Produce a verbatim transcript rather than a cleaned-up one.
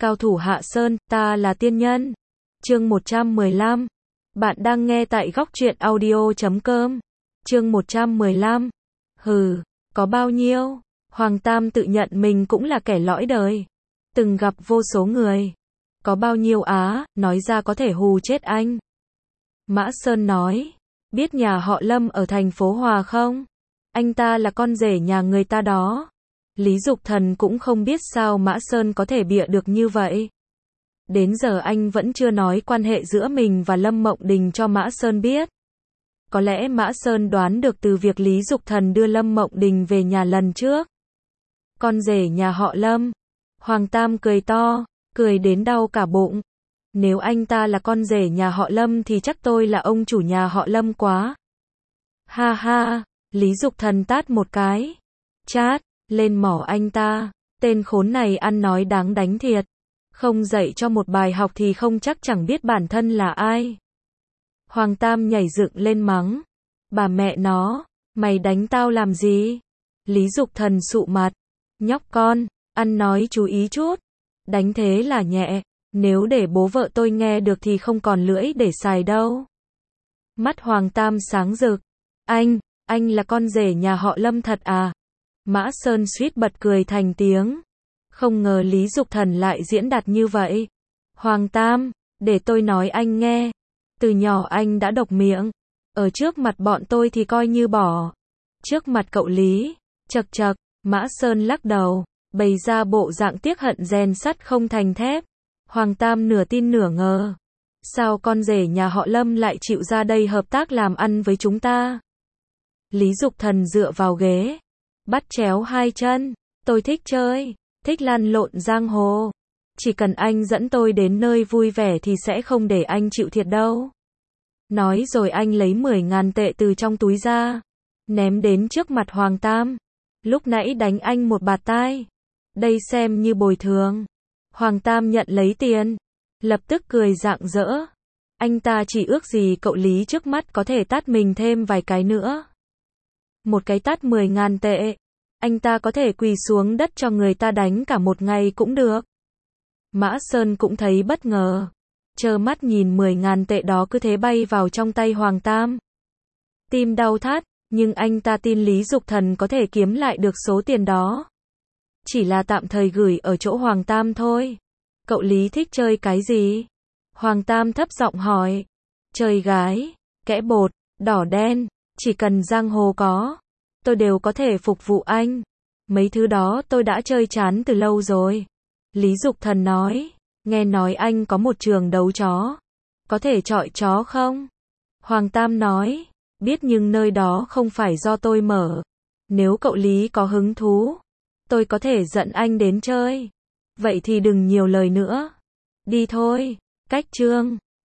Cao thủ Hạ Sơn, ta là tiên nhân. Chương một trăm mười lăm. Bạn đang nghe tại góc truyện audio chấm com. Chương một trăm mười lăm. Hừ, có bao nhiêu? Hoàng Tam tự nhận mình cũng là kẻ lõi đời. Từng gặp vô số người. Có bao nhiêu á, nói ra có thể hù chết anh. Mã Sơn nói, biết nhà họ Lâm ở thành phố Hòa không? Anh ta là con rể nhà người ta đó. Lý Dục Thần cũng không biết sao Mã Sơn có thể bịa được như vậy. Đến giờ anh vẫn chưa nói quan hệ giữa mình và Lâm Mộng Đình cho Mã Sơn biết. Có lẽ Mã Sơn đoán được từ việc Lý Dục Thần đưa Lâm Mộng Đình về nhà lần trước. Con rể nhà họ Lâm. Hoàng Tam cười to, cười đến đau cả bụng. Nếu anh ta là con rể nhà họ Lâm thì chắc tôi là ông chủ nhà họ Lâm quá. Ha ha, Lý Dục Thần tát một cái. Chát, lên mỏ anh ta. Tên khốn này ăn nói đáng đánh thiệt. Không dạy cho một bài học thì không chắc chẳng biết bản thân là ai. Hoàng Tam nhảy dựng lên mắng. Bà mẹ nó, mày đánh tao làm gì? Lý Dục Thần sụ mặt. Nhóc con, ăn nói chú ý chút. Đánh thế là nhẹ. Nếu để bố vợ tôi nghe được thì không còn lưỡi để xài đâu. Mắt Hoàng Tam sáng rực. Anh, anh là con rể nhà họ Lâm thật à? Mã Sơn suýt bật cười thành tiếng. Không ngờ Lý Dục Thần lại diễn đạt như vậy. Hoàng Tam, để tôi nói anh nghe. Từ nhỏ anh đã độc miệng. Ở trước mặt bọn tôi thì coi như bỏ. Trước mặt cậu Lý, chật chật, Mã Sơn lắc đầu, bày ra bộ dạng tiếc hận rèn sắt không thành thép. Hoàng Tam nửa tin nửa ngờ. Sao con rể nhà họ Lâm lại chịu ra đây hợp tác làm ăn với chúng ta? Lý Dục Thần dựa vào ghế, bắt chéo hai chân. Tôi thích chơi, thích lăn lộn giang hồ. Chỉ cần anh dẫn tôi đến nơi vui vẻ thì sẽ không để anh chịu thiệt đâu. Nói rồi anh lấy mười ngàn tệ từ trong túi ra, ném đến trước mặt Hoàng Tam. Lúc nãy đánh anh một bạt tai. Đây xem như bồi thường. Hoàng Tam nhận lấy tiền, lập tức cười rạng rỡ. Anh ta chỉ ước gì cậu Lý trước mắt có thể tát mình thêm vài cái nữa. Một cái tát mười ngàn tệ, anh ta có thể quỳ xuống đất cho người ta đánh cả một ngày cũng được. Mã Sơn cũng thấy bất ngờ, trơ mắt nhìn mười ngàn tệ đó cứ thế bay vào trong tay Hoàng Tam. Tim đau thắt, nhưng anh ta tin Lý Dục Thần có thể kiếm lại được số tiền đó. Chỉ là tạm thời gửi ở chỗ Hoàng Tam thôi. Cậu Lý thích chơi cái gì? Hoàng Tam thấp giọng hỏi. Chơi gái, kẽ bột, đỏ đen, chỉ cần giang hồ có, tôi đều có thể phục vụ anh. Mấy thứ đó tôi đã chơi chán từ lâu rồi. Lý Dục Thần nói. Nghe nói anh có một trường đấu chó. Có thể chọi chó không? Hoàng Tam nói. Biết nhưng nơi đó không phải do tôi mở. Nếu cậu Lý có hứng thú, tôi có thể dẫn anh đến chơi. Vậy thì đừng nhiều lời nữa. Đi thôi. Cách chương.